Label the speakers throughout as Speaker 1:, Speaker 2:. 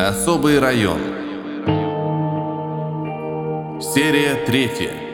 Speaker 1: Особый район. Серия 3.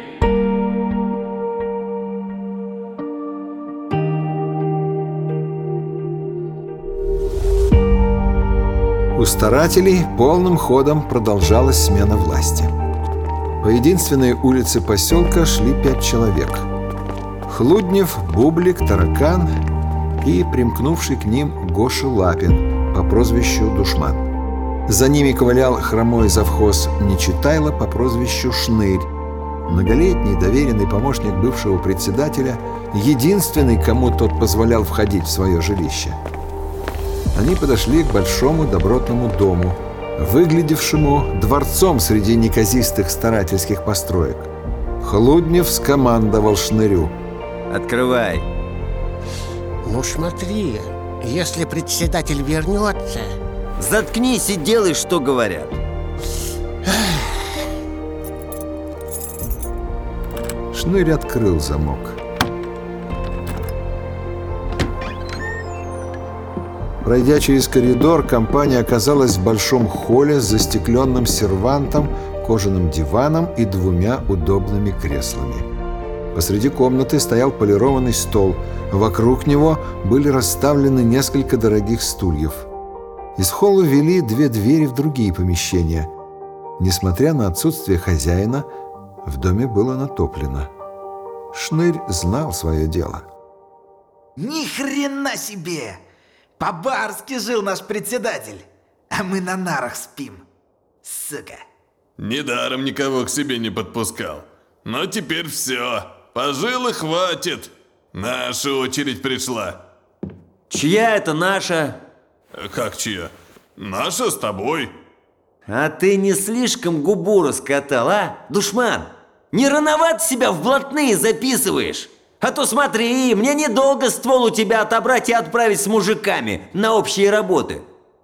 Speaker 2: У старателей полным ходом продолжалась смена власти. По единственной улице поселка шли 5 человек: Хлуднев, Бублик, Таракан и примкнувший к ним Гоша Лапин по прозвищу Душман. За ними ковылял хромой завхоз Нечитайло по прозвищу Шнырь, многолетний доверенный помощник бывшего председателя, единственный, кому тот позволял входить в свое жилище. Они подошли к большому добротному дому, выглядевшему дворцом среди неказистых старательских построек. Хлуднев скомандовал Шнырю:
Speaker 3: «Открывай!»
Speaker 4: Ну смотри, если председатель вернется...
Speaker 3: Заткнись и делай, что говорят.
Speaker 2: Шнырь открыл замок. Пройдя через коридор, компания оказалась в большом холле с застекленным сервантом, кожаным диваном и 2 удобными креслами. Посреди комнаты стоял полированный стол. Вокруг него были расставлены несколько дорогих стульев. Из холла вели 2 двери в другие помещения. Несмотря на отсутствие хозяина, в доме было натоплено. Шнырь знал свое дело.
Speaker 5: Ни хрена себе! По-барски жил наш председатель, а мы на нарах спим. Сука.
Speaker 6: Недаром никого к себе не подпускал. Но теперь все. Пожил и хватит. Наша очередь пришла.
Speaker 3: Чья это наша?
Speaker 6: Как чья? Наша с тобой.
Speaker 3: А ты не слишком губу раскатал, а, Душман? Не рановато себя в блатные записываешь? А то смотри, мне недолго ствол у тебя отобрать и отправить с мужиками на общие работы.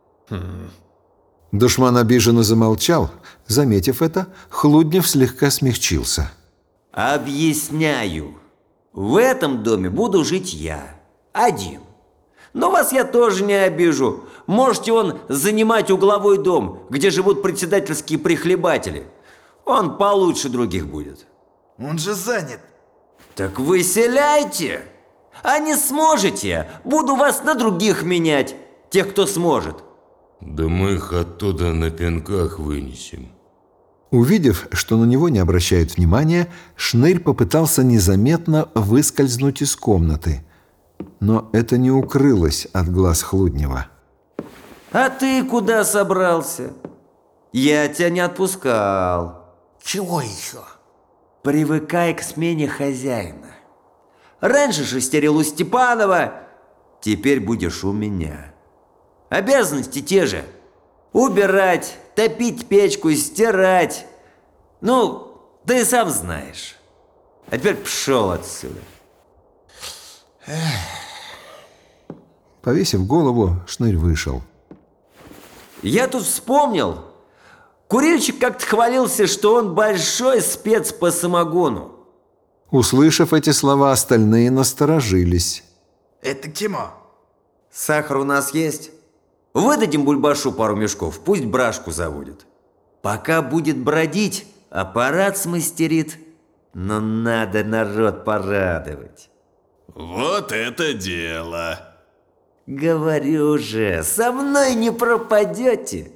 Speaker 2: Душман обиженно замолчал. Заметив это, Хлуднев слегка смягчился.
Speaker 3: Объясняю. В этом доме буду жить я. Один. Но вас я тоже не обижу. Можете занимать угловой дом, где живут председательские прихлебатели. Он получше других будет.
Speaker 5: Он же занят.
Speaker 3: Так выселяйте. А не сможете, буду вас на других менять. Тех, кто сможет.
Speaker 7: Да мы их оттуда на пинках вынесем.
Speaker 2: Увидев, что на него не обращают внимания, Шнырь попытался незаметно выскользнуть из комнаты. Но это не укрылось от глаз Хлуднева.
Speaker 3: А ты куда собрался? Я тебя не отпускал.
Speaker 4: Чего еще?
Speaker 3: Привыкай к смене хозяина. Раньше шестерил у Степанова, теперь будешь у меня. Обязанности те же. Убирать, топить печку, стирать. Ну, ты сам знаешь. А теперь пшел отсюда.
Speaker 2: Повесив голову, Шнырь вышел.
Speaker 3: Я тут вспомнил. Курильщик как-то хвалился, что он большой спец по самогону.
Speaker 2: Услышав эти слова, остальные насторожились.
Speaker 5: Это к чему?
Speaker 3: Сахар у нас есть? Выдадим Бульбашу пару мешков, пусть брашку заводит. Пока будет бродить, аппарат смастерит. Но надо народ порадовать.
Speaker 6: Вот это дело.
Speaker 3: Говорю же, со мной не пропадете.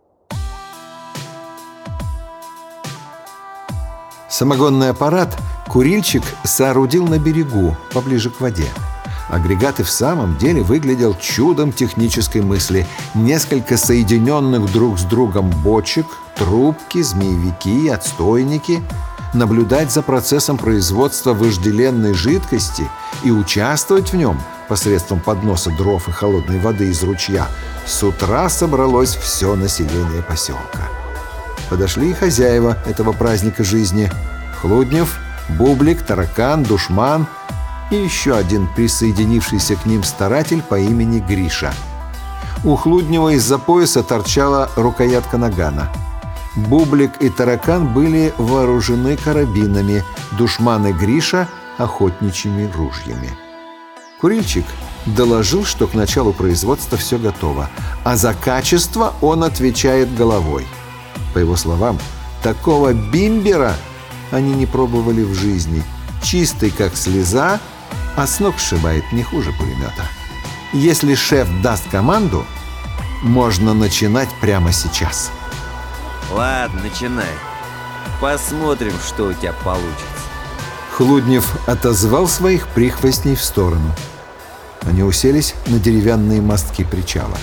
Speaker 2: Самогонный аппарат курильщик соорудил на берегу, поближе к воде. Агрегат и в самом деле выглядел чудом технической мысли. Несколько соединенных друг с другом бочек, трубки, змеевики, отстойники. Наблюдать за процессом производства вожделенной жидкости и участвовать в нем посредством подноса дров и холодной воды из ручья с утра собралось все население поселка. Подошли и хозяева этого праздника жизни: Хлуднев, Бублик, Таракан, Душман и еще один присоединившийся к ним старатель по имени Гриша. У Хлуднева из-за пояса торчала рукоятка нагана. Бублик и Таракан были вооружены карабинами, Душман и Гриша — охотничьими ружьями. Курильщик доложил, что к началу производства все готово, а за качество он отвечает головой. По его словам, такого бимбера они не пробовали в жизни. Чистый, как слеза, а с ног сшибает не хуже пулемета. Если шеф даст команду, можно начинать прямо сейчас.
Speaker 3: Ладно, начинай. Посмотрим, что у тебя получится.
Speaker 2: Хлуднев отозвал своих прихвостней в сторону. Они уселись на деревянные мостки причала.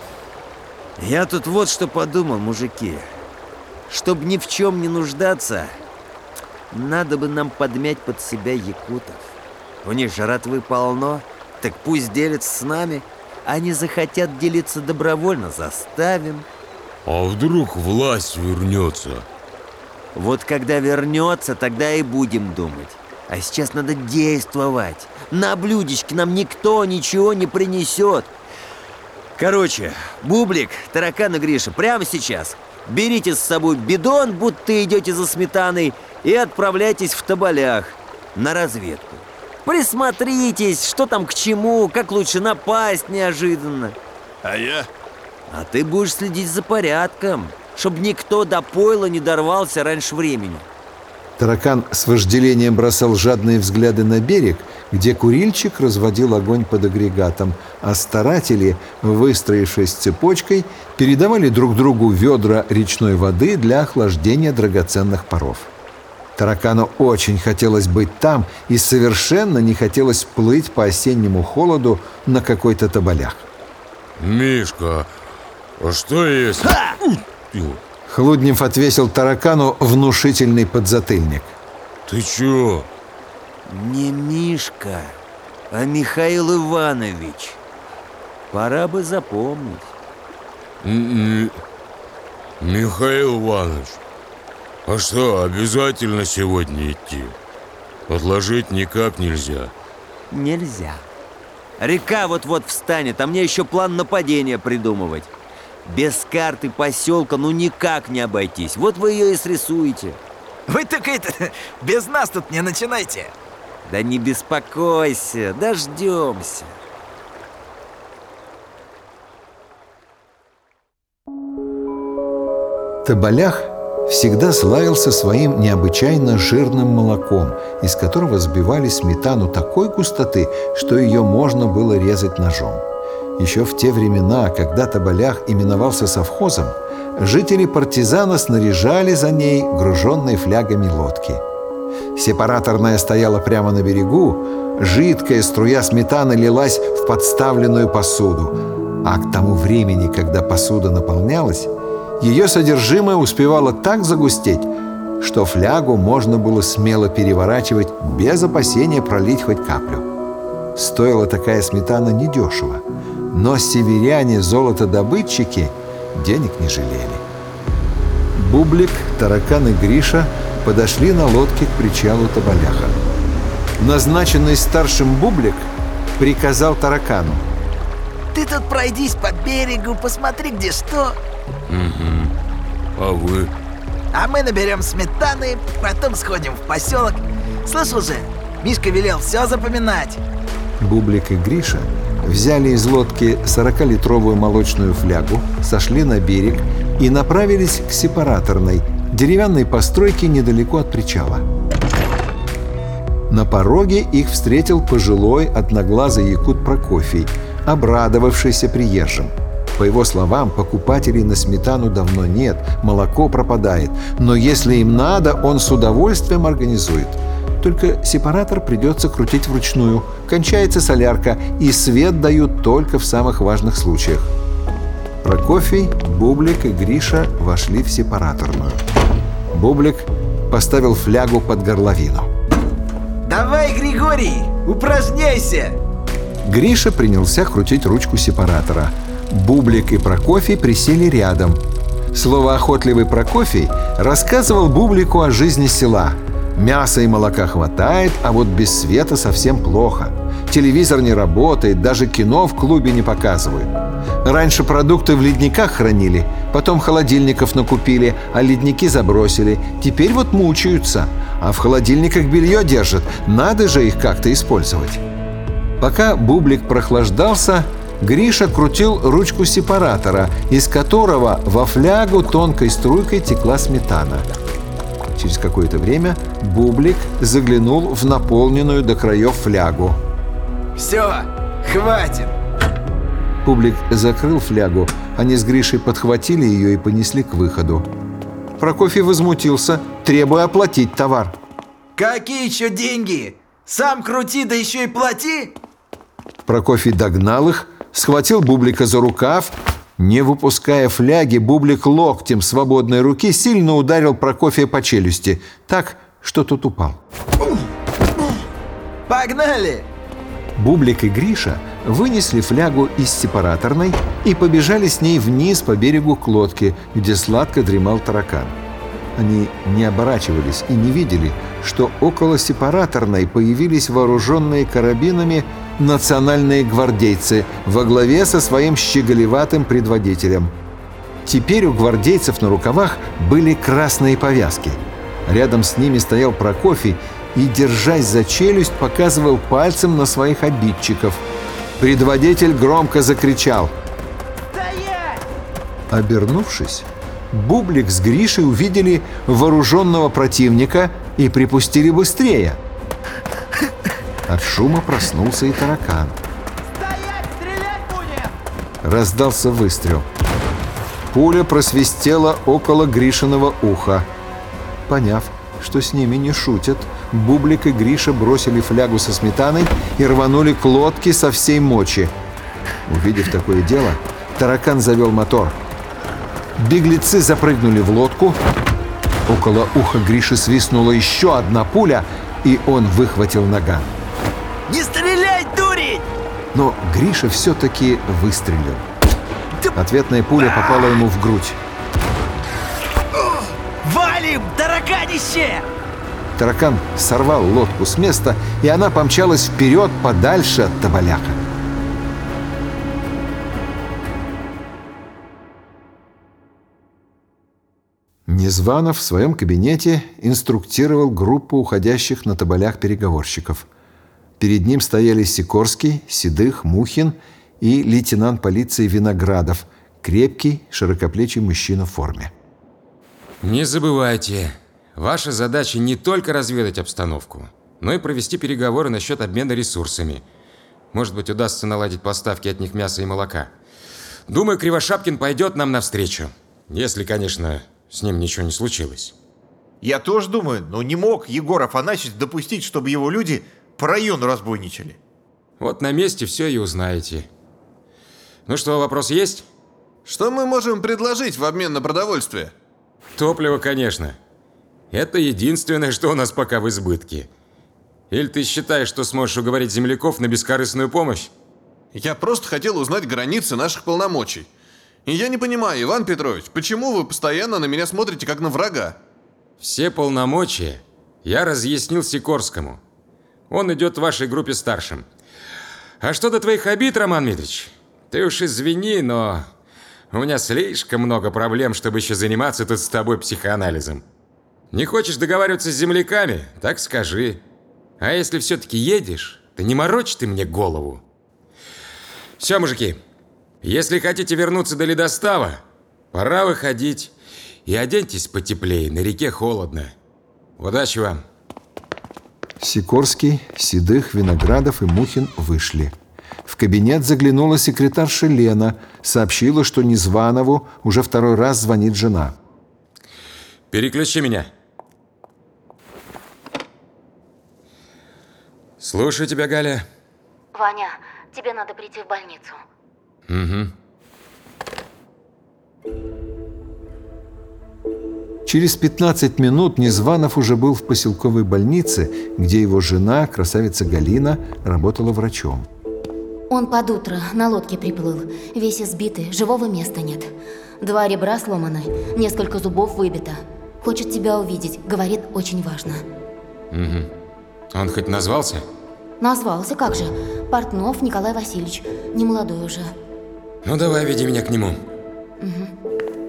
Speaker 3: Я тут вот что подумал, мужики. Чтоб ни в чем не нуждаться, надо бы нам подмять под себя якутов. У них жратвы полно, так пусть делятся с нами. Они захотят делиться добровольно, заставим.
Speaker 7: А вдруг власть вернется?
Speaker 3: Вот когда вернется, тогда и будем думать. А сейчас надо действовать. На блюдечке нам никто ничего не принесет. Короче, Бублик, Таракан и Гриша, прямо сейчас берите с собой бидон, будто идете за сметаной, и отправляйтесь в Тоболях на разведку. Присмотритесь, что там к чему, как лучше напасть неожиданно.
Speaker 6: А я?
Speaker 3: А ты будешь следить за порядком, чтобы никто до пойла не дорвался раньше времени.
Speaker 2: Таракан с вожделением бросал жадные взгляды на берег, где курильщик разводил огонь под агрегатом, а старатели, выстроившись цепочкой, передавали друг другу ведра речной воды для охлаждения драгоценных паров. Таракану очень хотелось быть там и совершенно не хотелось плыть по осеннему холоду на какой-то Тоболях.
Speaker 7: Мишка, а что если...
Speaker 2: Хлуднев отвесил Таракану внушительный подзатыльник.
Speaker 7: Ты чё?
Speaker 3: Не Мишка, а Михаил Иванович. Пора бы запомнить.
Speaker 7: Михаил Иванович, а что, обязательно сегодня идти? Отложить никак нельзя.
Speaker 3: Нельзя. Река вот-вот встанет, а мне еще план нападения придумывать. Без карты поселка ну никак не обойтись. Вот вы ее и срисуете.
Speaker 5: Вы только без нас тут не начинайте.
Speaker 3: Да не беспокойся, дождемся.
Speaker 2: Тоболях всегда славился своим необычайно жирным молоком, из которого сбивали сметану такой густоты, что ее можно было резать ножом. Еще в те времена, когда Тоболях именовался совхозом, жители партизана снаряжали за ней груженные флягами лодки. Сепараторная стояла прямо на берегу, жидкая струя сметаны лилась в подставленную посуду, а к тому времени, когда посуда наполнялась, ее содержимое успевало так загустеть, что флягу можно было смело переворачивать без опасения пролить хоть каплю. Стоила такая сметана недешево, но северяне-золотодобытчики денег не жалели. Бублик, Таракан и Гриша подошли на лодке к причалу Тоболяха. Назначенный старшим Бублик приказал Таракану:
Speaker 5: Ты тут пройдись по берегу, посмотри, где что.
Speaker 7: А вы?
Speaker 5: А мы наберем сметаны, потом сходим в поселок. Слышал же, Мишка велел все запоминать.
Speaker 2: Бублик и Гриша взяли из лодки 40-литровую молочную флягу, сошли на берег и направились к сепараторной, деревянной постройке недалеко от причала. На пороге их встретил пожилой одноглазый якут Прокофий, обрадовавшийся приезжим. По его словам, покупателей на сметану давно нет, молоко пропадает, но если им надо, он с удовольствием организует. Только сепаратор придется крутить вручную, кончается солярка, и свет дают только в самых важных случаях. Прокофий, Бублик и Гриша вошли в сепараторную. Бублик поставил флягу под горловину.
Speaker 5: Давай, Григорий, упражняйся!
Speaker 2: Гриша принялся крутить ручку сепаратора. Бублик и Прокофий присели рядом. Словоохотливый Прокофий рассказывал Бублику о жизни села. Мяса и молока хватает, а вот без света совсем плохо. Телевизор не работает, даже кино в клубе не показывают. Раньше продукты в ледниках хранили, потом холодильников накупили, а ледники забросили. Теперь вот мучаются, а в холодильниках белье держат. Надо же их как-то использовать. Пока бублик прохлаждался, Гриша крутил ручку сепаратора, из которого во флягу тонкой струйкой текла сметана. Через какое-то время бублик заглянул в наполненную до краев флягу.
Speaker 5: Все, хватит.
Speaker 2: Бублик закрыл флягу, они с Гришей подхватили ее и понесли к выходу. Прокофий возмутился, требуя оплатить товар.
Speaker 5: Какие еще деньги? Сам крути, да еще и плати.
Speaker 2: Прокофий догнал их, схватил бублика за рукав. Не выпуская фляги, бублик локтем свободной руки сильно ударил Прокофия по челюсти, так, что тот упал.
Speaker 5: Погнали!
Speaker 2: Бублик и Гриша вынесли флягу из сепараторной и побежали с ней вниз по берегу к лодке, где сладко дремал таракан. Они не оборачивались и не видели, что около сепараторной появились вооруженные карабинами национальные гвардейцы во главе со своим щеголеватым предводителем. Теперь у гвардейцев на рукавах были красные повязки. Рядом с ними стоял Прокофий и, держась за челюсть, показывал пальцем на своих обидчиков. Предводитель громко закричал.
Speaker 5: Стоять!
Speaker 2: Обернувшись, Бублик с Гришей увидели вооруженного противника и припустили быстрее. От шума проснулся и таракан.
Speaker 5: Стоять! Стрелять будем!
Speaker 2: Раздался выстрел. Пуля просвистела около Гришиного уха. Поняв, что с ними не шутят, Бублик и Гриша бросили флягу со сметаной и рванули к лодке со всей мочи. Увидев такое дело, таракан завел мотор. Беглецы запрыгнули в лодку. Около уха Гриши свистнула еще одна пуля, и он выхватил наган.
Speaker 5: Не стреляй, дурень!
Speaker 2: Но Гриша все-таки выстрелил. Ответная пуля попала ему в грудь.
Speaker 5: Валим, тараканище!
Speaker 2: Таракан сорвал лодку с места, и она помчалась вперед подальше от Тоболяка. Незванов в своем кабинете инструктировал группу уходящих на Тоболях переговорщиков. Перед ним стояли Сикорский, Седых, Мухин и лейтенант полиции Виноградов, крепкий, широкоплечий мужчина в форме.
Speaker 8: Не забывайте, ваша задача не только разведать обстановку, но и провести переговоры насчет обмена ресурсами. Может быть, удастся наладить поставки от них мяса и молока. Думаю, Кривошапкин пойдет нам навстречу. Если, конечно, с ним ничего не случилось.
Speaker 9: Я тоже думаю, но не мог Егор Афанасьевич допустить, чтобы его люди по району разбойничали.
Speaker 8: Вот на месте все и узнаете. Ну что, вопрос есть?
Speaker 6: Что мы можем предложить в обмен на продовольствие?
Speaker 8: Топливо, конечно. Это единственное, что у нас пока в избытке. Или ты считаешь, что сможешь уговорить земляков на бескорыстную помощь?
Speaker 6: Я просто хотел узнать границы наших полномочий. И я не понимаю, Иван Петрович, почему вы постоянно на меня смотрите как на врага?
Speaker 8: Все полномочия я разъяснил Сикорскому. Он идет в вашей группе старшим. А что до твоих обид, Роман Митрич, ты уж извини, но у меня слишком много проблем, чтобы еще заниматься тут с тобой психоанализом. Не хочешь договариваться с земляками? Так скажи. А если все-таки едешь, то не морочь ты мне голову. Все, мужики, если хотите вернуться до ледостава, пора выходить. И оденьтесь потеплее, на реке холодно. Удачи вам.
Speaker 2: Сикорский, Седых, Виноградов и Мухин вышли. В кабинет заглянула секретарша Лена, сообщила, что Незванову уже второй раз звонит жена.
Speaker 8: Переключи меня. Слушаю тебя, Галя.
Speaker 10: Ваня, тебе надо прийти в больницу.
Speaker 8: Угу.
Speaker 2: Через 15 минут Незванов уже был в поселковой больнице, где его жена, красавица Галина, работала врачом.
Speaker 10: Он под утро на лодке приплыл, весь избитый, живого места нет. 2 ребра сломаны, несколько зубов выбито. Хочет тебя увидеть, говорит, очень важно.
Speaker 8: Угу. Он хоть назвался?
Speaker 10: Назвался, как же. Портнов Николай Васильевич, не молодой уже.
Speaker 8: Ну давай, веди меня к нему.
Speaker 10: Угу.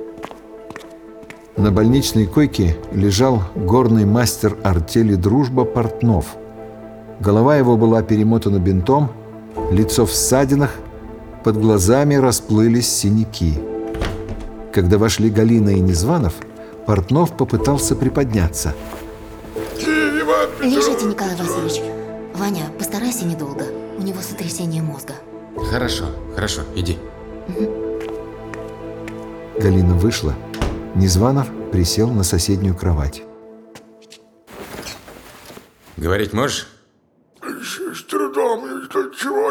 Speaker 2: На больничной койке лежал горный мастер артели «Дружба» Портнов. Голова его была перемотана бинтом, Лицо в ссадинах, под глазами расплылись синяки. Когда вошли Галина и Незванов, Портнов попытался приподняться.
Speaker 10: Лежите, Николай Васильевич. Ваня, постарайся недолго. У него сотрясение мозга.
Speaker 8: Хорошо, иди.
Speaker 2: Галина вышла. Незванов присел на соседнюю кровать.
Speaker 8: Говорить можешь?
Speaker 11: С трудом. Чего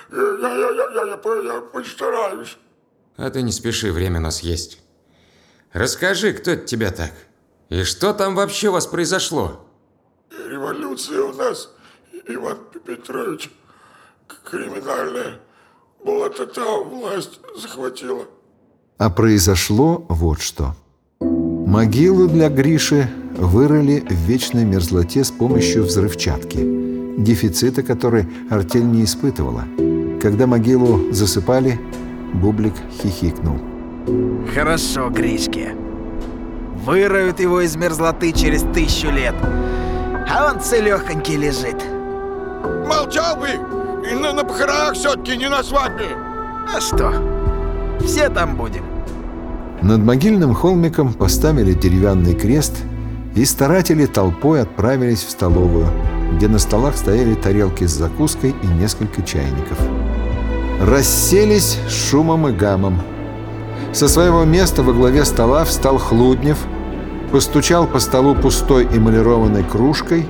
Speaker 11: я постараюсь.
Speaker 8: А ты не спеши, время у нас есть. Расскажи, кто это тебя так? И что там вообще у вас произошло?
Speaker 11: Революция у нас, Иван Петрович, криминальная. Была-то власть захватила.
Speaker 2: А произошло вот что. Могилу для Гриши вырыли в вечной мерзлоте с помощью взрывчатки, дефицита которой артель не испытывала. Когда могилу засыпали, Бублик хихикнул.
Speaker 5: Хорошо, Гришке. Выроют его из мерзлоты через 1000 лет. А он целехонький лежит.
Speaker 11: Молчал бы! И на похоронах все-таки, не на свадьбе.
Speaker 5: А что? Все там будем.
Speaker 2: Над могильным холмиком поставили деревянный крест, и старатели толпой отправились в столовую, где на столах стояли тарелки с закуской и несколько чайников. Расселись с шумом и гамом. Со своего места во главе стола встал Хлуднев, постучал по столу пустой эмалированной кружкой.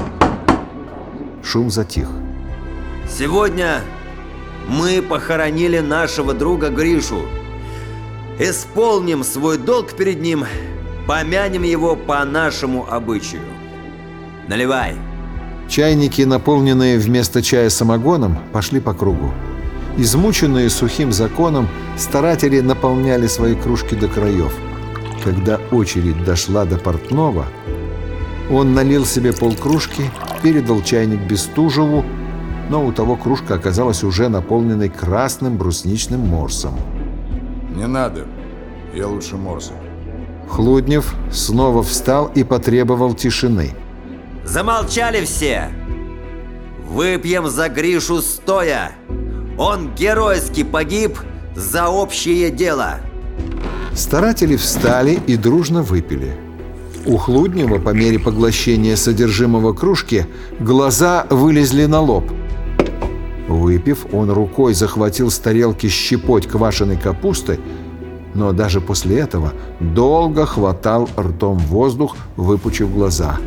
Speaker 2: Шум затих.
Speaker 3: Сегодня мы похоронили нашего друга Гришу. Исполним свой долг перед ним, помянем его по нашему обычаю. Наливай.
Speaker 2: Чайники, наполненные вместо чая самогоном, пошли по кругу. Измученные сухим законом, старатели наполняли свои кружки до краев. Когда очередь дошла до Портнова, он налил себе полкружки, передал чайник Бестужеву, но у того кружка оказалась уже наполненной красным брусничным морсом.
Speaker 12: Не надо, я лучше морса.
Speaker 2: Хлуднев снова встал и потребовал тишины.
Speaker 3: Замолчали все! Выпьем за Гришу стоя! Он геройски погиб за общее дело!
Speaker 2: Старатели встали и дружно выпили. У Хлуднева по мере поглощения содержимого кружки глаза вылезли на лоб. Выпив, он рукой захватил с тарелки щепоть квашеной капусты, но даже после этого долго хватал ртом воздух, выпучив глаза.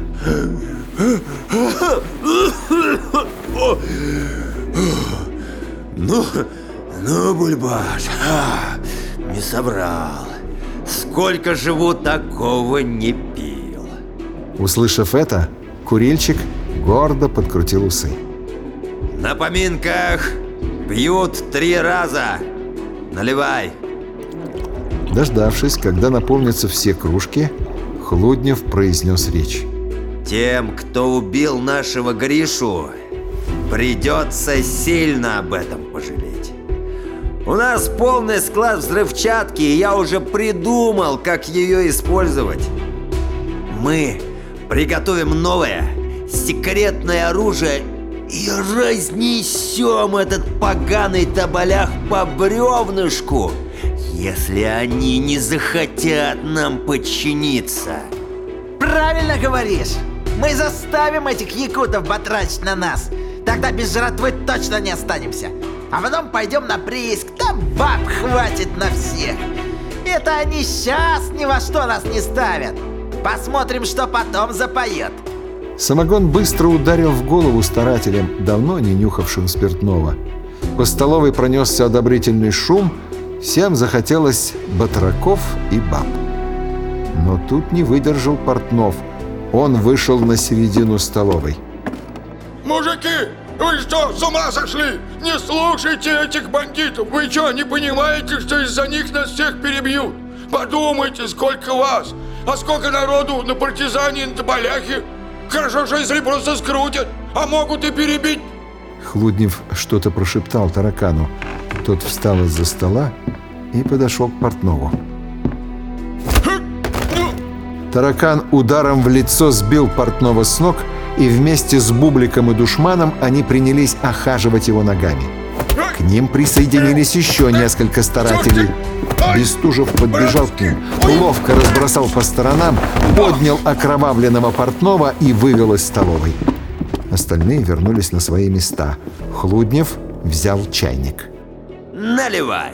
Speaker 3: Ну, Бульбаш, не собрал. Сколько живу, такого не пил.
Speaker 2: Услышав это, курильщик гордо подкрутил усы.
Speaker 3: На поминках пьют 3 раза. Наливай.
Speaker 2: Дождавшись, когда наполнятся все кружки, Хлуднев произнес речь.
Speaker 3: Тем, кто убил нашего Гришу, придется сильно об этом пожалеть. У нас полный склад взрывчатки, и я уже придумал, как ее использовать. Мы приготовим новое, секретное оружие и разнесем этот поганый табалях по бревнышку, если они не захотят нам подчиниться.
Speaker 5: Правильно говоришь. Мы заставим этих якутов батрачить на нас. Тогда без жратвы точно не останемся. А потом пойдем на прииск, там баб хватит на всех. Это они сейчас ни во что нас не ставят. Посмотрим, что потом запоет.
Speaker 2: Самогон быстро ударил в голову старателям, давно не нюхавшим спиртного. По столовой пронесся одобрительный шум, всем захотелось батраков и баб. Но тут не выдержал Портнов. Он вышел на середину столовой.
Speaker 11: Мужики, вы что, с ума сошли? Не слушайте этих бандитов. Вы что, не понимаете, что из-за них нас всех перебьют? Подумайте, сколько вас, а сколько народу на партизане и на табаляхе. Хорошо, что если просто скрутят, а могут и перебить.
Speaker 2: Хлуднев что-то прошептал таракану. Тот встал из-за стола и подошел к Портнову. Таракан ударом в лицо сбил Портнова с ног, и вместе с Бубликом и Душманом они принялись охаживать его ногами. К ним присоединились еще несколько старателей. Бестужев подбежал к ним, ловко разбросал по сторонам, поднял окровавленного портного и вывел из столовой. Остальные вернулись на свои места. Хлуднев взял чайник.
Speaker 3: Наливай.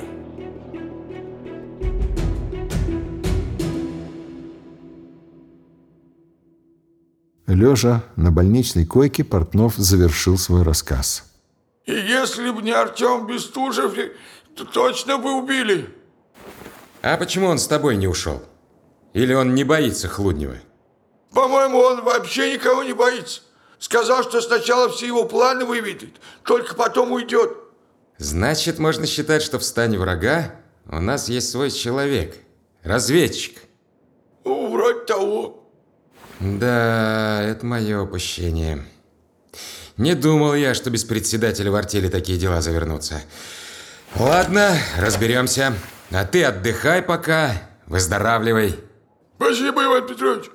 Speaker 2: Лежа на больничной койке, Портнов завершил свой рассказ.
Speaker 11: И если бы не Артем Бестужев, то точно бы убили.
Speaker 8: А почему он с тобой не ушел? Или он не боится Хлуднева?
Speaker 11: По-моему, он вообще никого не боится. Сказал, что сначала все его планы выведет, только потом уйдет.
Speaker 8: Значит, можно считать, что в стане врага у нас есть свой человек. Разведчик.
Speaker 11: Вроде того.
Speaker 8: Да, это мое упущение. Не думал я, что без председателя в артели такие дела завернутся. Ладно, разберемся. А ты отдыхай пока, выздоравливай.
Speaker 11: Спасибо, Иван Петрович.